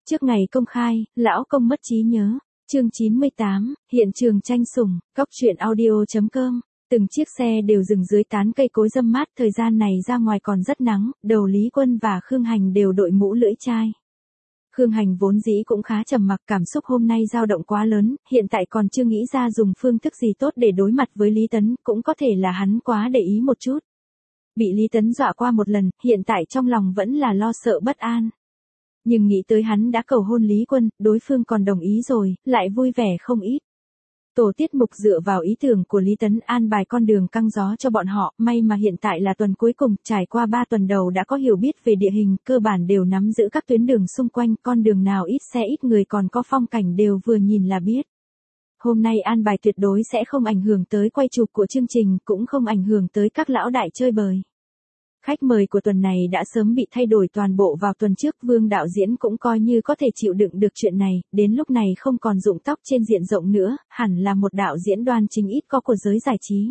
Trước ngày công khai, lão công mất trí nhớ. Chương 98, hiện trường tranh sủng, Cóc truyện audio.com. Từng chiếc xe đều dừng dưới tán cây cối râm mát, thời gian này ra ngoài còn rất nắng, đầu Lý Quân và Khương Hành đều đội mũ lưỡi chai. Khương Hành vốn dĩ cũng khá trầm mặc, cảm xúc hôm nay dao động quá lớn, hiện tại còn chưa nghĩ ra dùng phương thức gì tốt để đối mặt với Lý Tấn, cũng có thể là hắn quá để ý một chút. Bị Lý Tấn dọa qua một lần, hiện tại trong lòng vẫn là lo sợ bất an. Nhưng nghĩ tới hắn đã cầu hôn Lý Quân, đối phương còn đồng ý rồi, lại vui vẻ không ít. Tổ tiết mục dựa vào ý tưởng của Lý Tấn an bài con đường căng gió cho bọn họ, may mà hiện tại là tuần cuối cùng, trải qua 3 tuần đầu đã có hiểu biết về địa hình, cơ bản đều nắm giữ các tuyến đường xung quanh, con đường nào ít xe ít người còn có phong cảnh đều vừa nhìn là biết. Hôm nay an bài tuyệt đối sẽ không ảnh hưởng tới quay chụp của chương trình, cũng không ảnh hưởng tới các lão đại chơi bời. Khách mời của tuần này đã sớm bị thay đổi toàn bộ vào tuần trước, Vương đạo diễn cũng coi như có thể chịu đựng được chuyện này, đến lúc này không còn rụng tóc trên diện rộng nữa, hẳn là một đạo diễn đoan chính ít có của giới giải trí.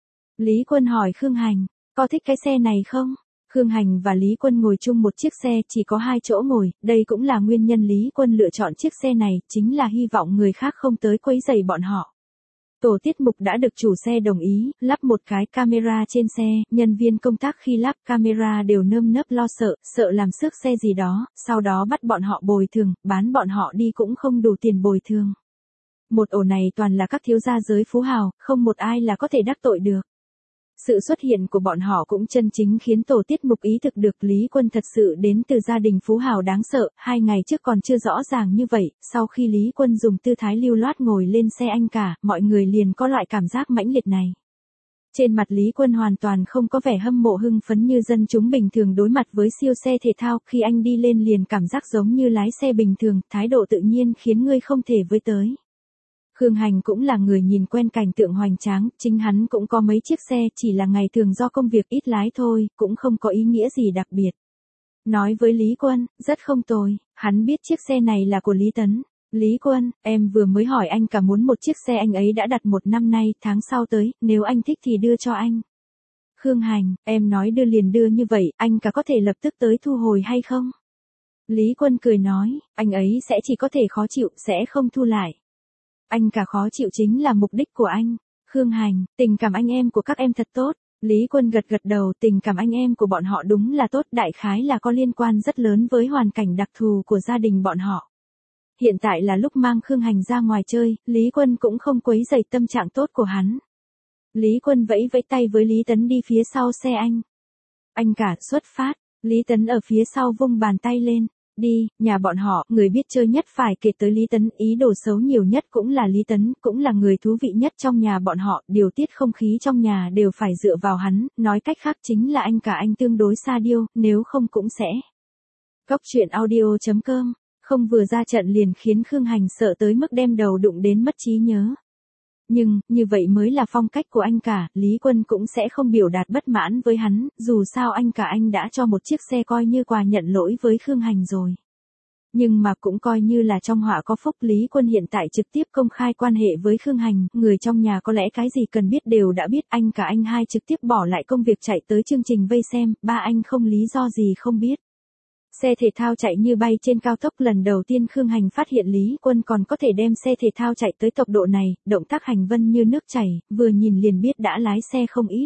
Lý Quân hỏi Khương Hành, có thích cái xe này không? Khương Hành và Lý Quân ngồi chung một chiếc xe, chỉ có 2 chỗ ngồi, đây cũng là nguyên nhân Lý Quân lựa chọn chiếc xe này, chính là hy vọng người khác không tới quấy rầy bọn họ. Tổ tiết mục đã được chủ xe đồng ý, lắp một cái camera trên xe, nhân viên công tác khi lắp camera đều nơm nớp lo sợ, sợ làm xước xe gì đó, sau đó bắt bọn họ bồi thường, bán bọn họ đi cũng không đủ tiền bồi thường. Một ổ này toàn là các thiếu gia giới phú hào, không một ai là có thể đắc tội được. Sự xuất hiện của bọn họ cũng chân chính khiến tổ tiết mục ý thực được Lý Quân thật sự đến từ gia đình phú hào đáng sợ, 2 ngày trước còn chưa rõ ràng như vậy, sau khi Lý Quân dùng tư thái lưu loát ngồi lên xe anh cả, mọi người liền có loại cảm giác mãnh liệt này. Trên mặt Lý Quân hoàn toàn không có vẻ hâm mộ hưng phấn như dân chúng bình thường đối mặt với siêu xe thể thao, khi anh đi lên liền cảm giác giống như lái xe bình thường, thái độ tự nhiên khiến ngươi không thể với tới. Khương Hành cũng là người nhìn quen cảnh tượng hoành tráng, chính hắn cũng có mấy chiếc xe, chỉ là ngày thường do công việc ít lái thôi, cũng không có ý nghĩa gì đặc biệt. Nói với Lý Quân, rất không tồi, hắn biết chiếc xe này là của Lý Tấn. Lý Quân, em vừa mới hỏi anh cả muốn một chiếc xe anh ấy đã đặt 1 năm nay, tháng sau tới, nếu anh thích thì đưa cho anh. Khương Hành, em nói đưa liền đưa như vậy, anh cả có thể lập tức tới thu hồi hay không? Lý Quân cười nói, anh ấy sẽ chỉ có thể khó chịu, sẽ không thu lại. Anh cả khó chịu chính là mục đích của anh. Khương Hành, tình cảm anh em của các em thật tốt. Lý Quân gật gật đầu, tình cảm anh em của bọn họ đúng là tốt, đại khái là có liên quan rất lớn với hoàn cảnh đặc thù của gia đình bọn họ. Hiện tại là lúc mang Khương Hành ra ngoài chơi, Lý Quân cũng không quấy rầy tâm trạng tốt của hắn. Lý Quân vẫy vẫy tay với Lý Tấn đi phía sau xe anh. Anh cả xuất phát, Lý Tấn ở phía sau vung bàn tay lên. Đi, nhà bọn họ, người biết chơi nhất phải kể tới Lý Tấn, ý đồ xấu nhiều nhất cũng là Lý Tấn, cũng là người thú vị nhất trong nhà bọn họ, điều tiết không khí trong nhà đều phải dựa vào hắn, nói cách khác chính là anh cả anh tương đối xa điêu, nếu không cũng sẽ. Cóc truyện audio.com, không vừa ra trận liền khiến Khương Hành sợ tới mức đem đầu đụng đến mất trí nhớ. Nhưng, như vậy mới là phong cách của anh cả, Lý Quân cũng sẽ không biểu đạt bất mãn với hắn, dù sao anh cả anh đã cho một chiếc xe coi như quà nhận lỗi với Khương Hành rồi. Nhưng mà cũng coi như là trong họa có phúc, Lý Quân hiện tại trực tiếp công khai quan hệ với Khương Hành, người trong nhà có lẽ cái gì cần biết đều đã biết, anh cả anh hai trực tiếp bỏ lại công việc chạy tới chương trình vây xem, ba anh không lý do gì không biết. Xe thể thao chạy như bay trên cao tốc, lần đầu tiên Khương Hành phát hiện Lý Quân còn có thể đem xe thể thao chạy tới tốc độ này, động tác hành vân như nước chảy, vừa nhìn liền biết đã lái xe không ít.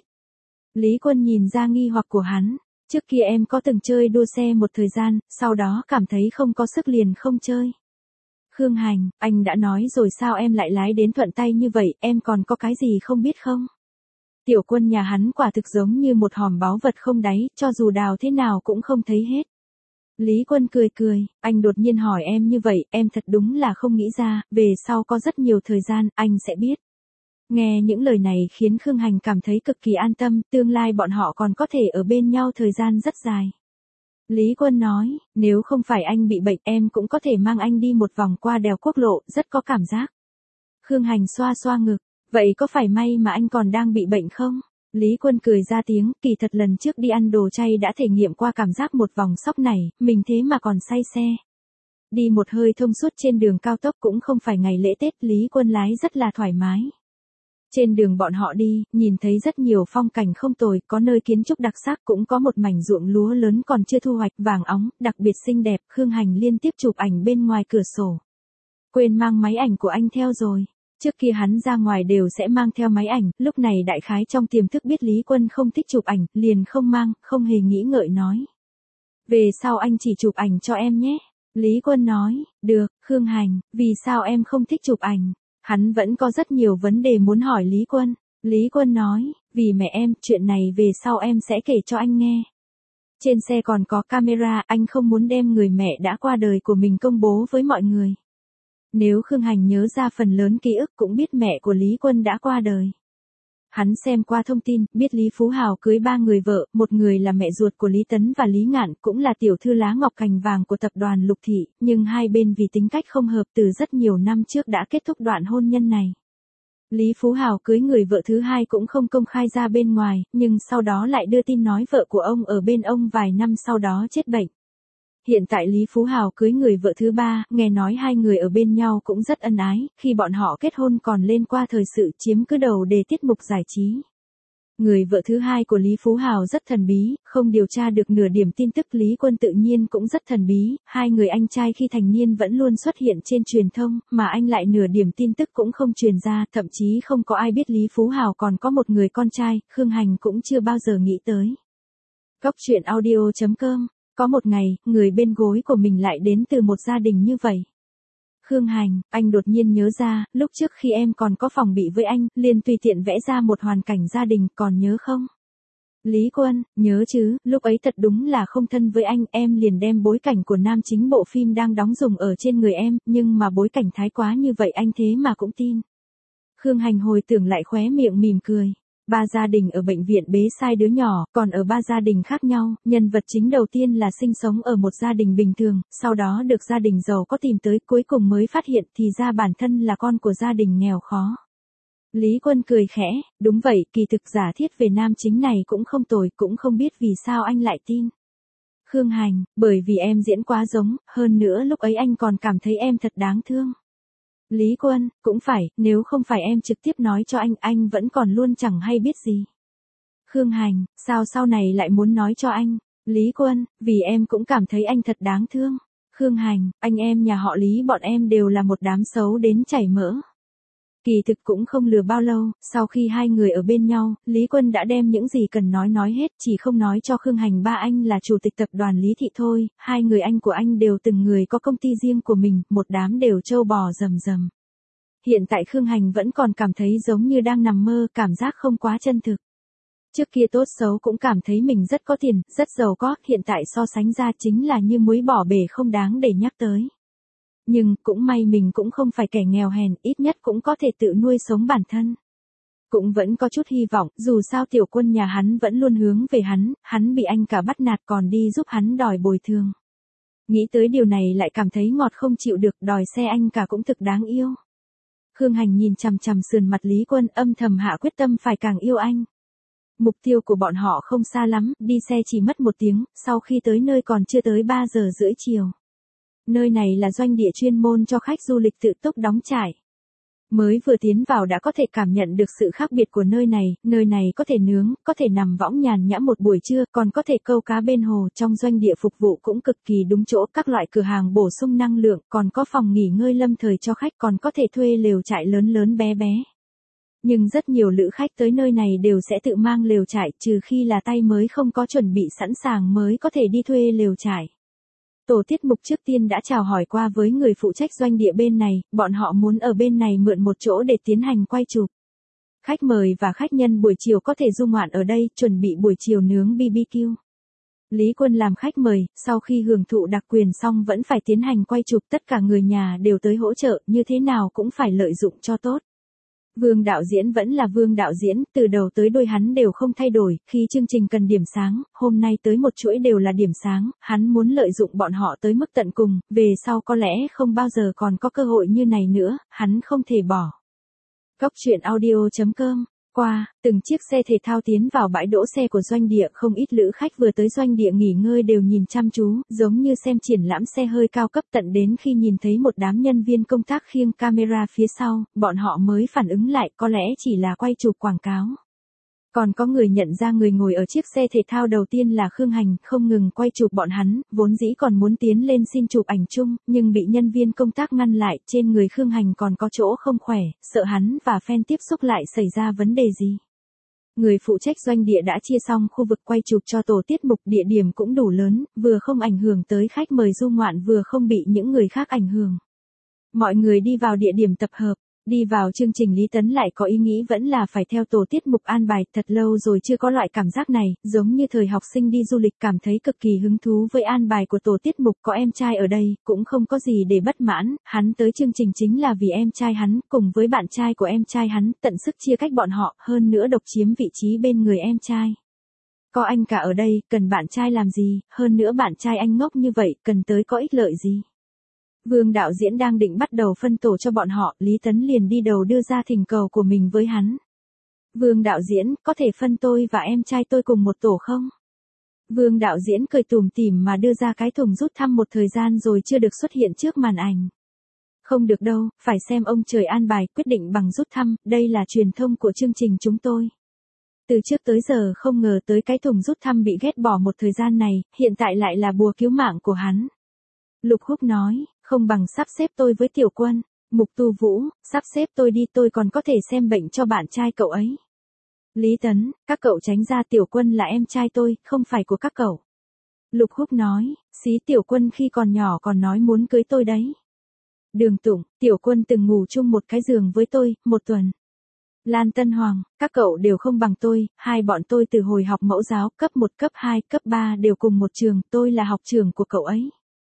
Lý Quân nhìn ra nghi hoặc của hắn, trước kia em có từng chơi đua xe một thời gian, sau đó cảm thấy không có sức liền không chơi. Khương Hành, anh đã nói rồi sao em lại lái đến thuận tay như vậy, em còn có cái gì không biết không? Tiểu Quân nhà hắn quả thực giống như một hòm báu vật không đáy, cho dù đào thế nào cũng không thấy hết. Lý Quân cười cười, anh đột nhiên hỏi em như vậy, em thật đúng là không nghĩ ra, về sau có rất nhiều thời gian, anh sẽ biết. Nghe những lời này khiến Khương Hành cảm thấy cực kỳ an tâm, tương lai bọn họ còn có thể ở bên nhau thời gian rất dài. Lý Quân nói, nếu không phải anh bị bệnh em cũng có thể mang anh đi một vòng qua đèo quốc lộ, rất có cảm giác. Khương Hành xoa xoa ngực, vậy có phải may mà anh còn đang bị bệnh không? Lý Quân cười ra tiếng, kỳ thật lần trước đi ăn đồ chay đã thể nghiệm qua cảm giác một vòng sóc này, mình thế mà còn say xe. Đi một hơi thông suốt trên đường cao tốc cũng không phải ngày lễ Tết, Lý Quân lái rất là thoải mái. Trên đường bọn họ đi, nhìn thấy rất nhiều phong cảnh không tồi, có nơi kiến trúc đặc sắc, cũng có một mảnh ruộng lúa lớn còn chưa thu hoạch, vàng óng, đặc biệt xinh đẹp. Khương Hành liên tiếp chụp ảnh bên ngoài cửa sổ. Quên mang máy ảnh của anh theo rồi. Trước kia hắn ra ngoài đều sẽ mang theo máy ảnh, lúc này đại khái trong tiềm thức biết Lý Quân không thích chụp ảnh, liền không mang, không hề nghĩ ngợi nói. Về sau anh chỉ chụp ảnh cho em nhé. Lý Quân nói, được. Khương Hành, vì sao em không thích chụp ảnh? Hắn vẫn có rất nhiều vấn đề muốn hỏi Lý Quân. Lý Quân nói, vì mẹ em, chuyện này về sau em sẽ kể cho anh nghe. Trên xe còn có camera, anh không muốn đem người mẹ đã qua đời của mình công bố với mọi người. Nếu Khương Hành nhớ ra phần lớn ký ức cũng biết mẹ của Lý Quân đã qua đời. Hắn xem qua thông tin, biết Lý Phú Hào cưới 3 người vợ, một người là mẹ ruột của Lý Tấn và Lý Ngạn, cũng là tiểu thư lá ngọc cành vàng của tập đoàn Lục Thị, nhưng hai bên vì tính cách không hợp từ rất nhiều năm trước đã kết thúc đoạn hôn nhân này. Lý Phú Hào cưới người vợ thứ hai cũng không công khai ra bên ngoài, nhưng sau đó lại đưa tin nói vợ của ông ở bên ông vài năm sau đó chết bệnh. Hiện tại Lý Phú Hào cưới người vợ thứ ba, nghe nói hai người ở bên nhau cũng rất ân ái, khi bọn họ kết hôn còn lên qua thời sự chiếm cứ đầu đề tiết mục giải trí. Người vợ thứ hai của Lý Phú Hào rất thần bí, không điều tra được nửa điểm tin tức. Lý Quân tự nhiên cũng rất thần bí, hai người anh trai khi thành niên vẫn luôn xuất hiện trên truyền thông, mà anh lại nửa điểm tin tức cũng không truyền ra, thậm chí không có ai biết Lý Phú Hào còn có một người con trai, Khương Hành cũng chưa bao giờ nghĩ tới. Cóc truyện audio.com. Có một ngày, người bên gối của mình lại đến từ một gia đình như vậy. Khương Hành, anh đột nhiên nhớ ra, lúc trước khi em còn có phòng bị với anh, liền tùy tiện vẽ ra một hoàn cảnh gia đình, còn nhớ không? Lý Quân, nhớ chứ, lúc ấy thật đúng là không thân với anh, em liền đem bối cảnh của nam chính bộ phim đang đóng dùng ở trên người em, nhưng mà bối cảnh thái quá như vậy anh thế mà cũng tin. Khương Hành hồi tưởng lại khóe miệng mỉm cười. 3 gia đình ở bệnh viện bế sai đứa nhỏ, còn ở 3 gia đình khác nhau, nhân vật chính đầu tiên là sinh sống ở một gia đình bình thường, sau đó được gia đình giàu có tìm tới, cuối cùng mới phát hiện thì ra bản thân là con của gia đình nghèo khó. Lý Quân cười khẽ, đúng vậy, kỳ thực giả thiết về nam chính này cũng không tồi, cũng không biết vì sao anh lại tin. Khương Hành, bởi vì em diễn quá giống, hơn nữa lúc ấy anh còn cảm thấy em thật đáng thương. Lý Quân, cũng phải, nếu không phải em trực tiếp nói cho anh vẫn còn luôn chẳng hay biết gì. Khương Hành, sao sau này lại muốn nói cho anh? Lý Quân, vì em cũng cảm thấy anh thật đáng thương. Khương Hành, anh em nhà họ Lý bọn em đều là một đám xấu đến chảy mỡ. Kỳ thực cũng không lừa bao lâu, sau khi hai người ở bên nhau, Lý Quân đã đem những gì cần nói hết, chỉ không nói cho Khương Hành ba anh là chủ tịch tập đoàn Lý Thị thôi, hai người anh của anh đều từng người có công ty riêng của mình, một đám đều trâu bò rầm rầm. Hiện tại Khương Hành vẫn còn cảm thấy giống như đang nằm mơ, cảm giác không quá chân thực. Trước kia tốt xấu cũng cảm thấy mình rất có tiền, rất giàu có, hiện tại so sánh ra chính là như muối bỏ bể không đáng để nhắc tới. Nhưng, cũng may mình cũng không phải kẻ nghèo hèn, ít nhất cũng có thể tự nuôi sống bản thân. Cũng vẫn có chút hy vọng, dù sao Tiểu Quân nhà hắn vẫn luôn hướng về hắn bị anh cả bắt nạt còn đi giúp hắn đòi bồi thường. Nghĩ tới điều này lại cảm thấy ngọt không chịu được, đòi xe anh cả cũng thực đáng yêu. Khương Hành nhìn chằm chằm sườn mặt Lý Quân, âm thầm hạ quyết tâm phải càng yêu anh. Mục tiêu của bọn họ không xa lắm, đi xe chỉ mất 1 tiếng, sau khi tới nơi còn chưa tới 3 giờ rưỡi chiều. Nơi này là doanh địa chuyên môn cho khách du lịch tự túc đóng trại. Mới vừa tiến vào đã có thể cảm nhận được sự khác biệt của nơi này có thể nướng, có thể nằm võng nhàn nhã một buổi trưa, còn có thể câu cá bên hồ, trong doanh địa phục vụ cũng cực kỳ đúng chỗ, các loại cửa hàng bổ sung năng lượng, còn có phòng nghỉ ngơi lâm thời cho khách, còn có thể thuê lều trại lớn lớn bé bé. Nhưng rất nhiều lữ khách tới nơi này đều sẽ tự mang lều trại, trừ khi là tay mới không có chuẩn bị sẵn sàng mới có thể đi thuê lều trại. Tổ tiết mục trước tiên đã chào hỏi qua với người phụ trách doanh địa bên này, bọn họ muốn ở bên này mượn một chỗ để tiến hành quay chụp. Khách mời và khách nhân buổi chiều có thể du ngoạn ở đây, chuẩn bị buổi chiều nướng BBQ. Lý Quân làm khách mời, sau khi hưởng thụ đặc quyền xong vẫn phải tiến hành quay chụp, tất cả người nhà đều tới hỗ trợ, như thế nào cũng phải lợi dụng cho tốt. Vương đạo diễn vẫn là Vương đạo diễn, từ đầu tới đuôi hắn đều không thay đổi, khi chương trình cần điểm sáng, hôm nay tới một chuỗi đều là điểm sáng, hắn muốn lợi dụng bọn họ tới mức tận cùng, về sau có lẽ không bao giờ còn có cơ hội như này nữa, hắn không thể bỏ. Cóc truyện audio.com qua, từng chiếc xe thể thao tiến vào bãi đỗ xe của doanh địa, không ít lữ khách vừa tới doanh địa nghỉ ngơi đều nhìn chăm chú, giống như xem triển lãm xe hơi cao cấp, tận đến khi nhìn thấy một đám nhân viên công tác khiêng camera phía sau, bọn họ mới phản ứng lại có lẽ chỉ là quay chụp quảng cáo. Còn có người nhận ra người ngồi ở chiếc xe thể thao đầu tiên là Khương Hành, không ngừng quay chụp bọn hắn, vốn dĩ còn muốn tiến lên xin chụp ảnh chung, nhưng bị nhân viên công tác ngăn lại, trên người Khương Hành còn có chỗ không khỏe, sợ hắn và fan tiếp xúc lại xảy ra vấn đề gì. Người phụ trách doanh địa đã chia xong khu vực quay chụp cho tổ tiết mục, địa điểm cũng đủ lớn, vừa không ảnh hưởng tới khách mời du ngoạn vừa không bị những người khác ảnh hưởng. Mọi người đi vào địa điểm tập hợp. Đi vào chương trình, Lý Tấn lại có ý nghĩ vẫn là phải theo tổ tiết mục an bài, thật lâu rồi chưa có loại cảm giác này, giống như thời học sinh đi du lịch, cảm thấy cực kỳ hứng thú với an bài của tổ tiết mục, có em trai ở đây, cũng không có gì để bất mãn, hắn tới chương trình chính là vì em trai hắn, cùng với bạn trai của em trai hắn, tận sức chia cách bọn họ, hơn nữa độc chiếm vị trí bên người em trai. Có anh cả ở đây, cần bạn trai làm gì, hơn nữa bạn trai anh ngốc như vậy, cần tới có ích lợi gì. Vương đạo diễn đang định bắt đầu phân tổ cho bọn họ, Lý Tấn liền đi đầu đưa ra thỉnh cầu của mình với hắn. Vương đạo diễn, có thể phân tôi và em trai tôi cùng một tổ không? Vương đạo diễn cười tủm tỉm mà đưa ra cái thùng rút thăm một thời gian rồi chưa được xuất hiện trước màn ảnh. Không được đâu, phải xem ông trời an bài, quyết định bằng rút thăm, đây là truyền thông của chương trình chúng tôi. Từ trước tới giờ không ngờ tới cái thùng rút thăm bị ghét bỏ một thời gian này, hiện tại lại là bùa cứu mạng của hắn. Lục Húc nói, không bằng sắp xếp tôi với Tiểu Quân. Mục Tu Vũ, sắp xếp tôi đi, tôi còn có thể xem bệnh cho bạn trai cậu ấy. Lý Tấn, các cậu tránh ra, Tiểu Quân là em trai tôi, không phải của các cậu. Lục Húc nói, xí, Tiểu Quân khi còn nhỏ còn nói muốn cưới tôi đấy. Đường Tụng, Tiểu Quân từng ngủ chung một cái giường với tôi, một tuần. Lan Tân Hoàng, các cậu đều không bằng tôi, hai bọn tôi từ hồi học mẫu giáo, cấp 1, cấp 2, cấp 3 đều cùng một trường, tôi là học trưởng của cậu ấy.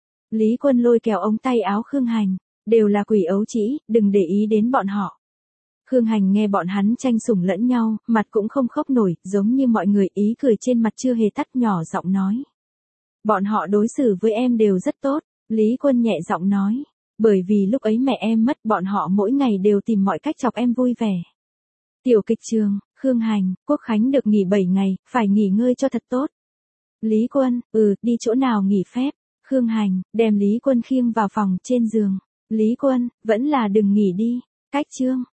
Lý Quân lôi kéo ống tay áo Khương Hành, đều là quỷ ấu trĩ, đừng để ý đến bọn họ. Khương Hành nghe bọn hắn tranh sủng lẫn nhau, mặt cũng không khóc nổi, giống như mọi người, ý cười trên mặt chưa hề tắt, nhỏ giọng nói. Bọn họ đối xử với em đều rất tốt, Lý Quân nhẹ giọng nói. Bởi vì lúc ấy mẹ em mất, bọn họ mỗi ngày đều tìm mọi cách chọc em vui vẻ. Tiểu kịch trường, Khương Hành, Quốc Khánh được nghỉ 7 ngày, phải nghỉ ngơi cho thật tốt. Lý Quân, đi chỗ nào nghỉ phép? Khương Hành, đem Lý Quân khiêng vào phòng trên giường. Lý Quân, vẫn là đừng nghỉ đi. Cách chương.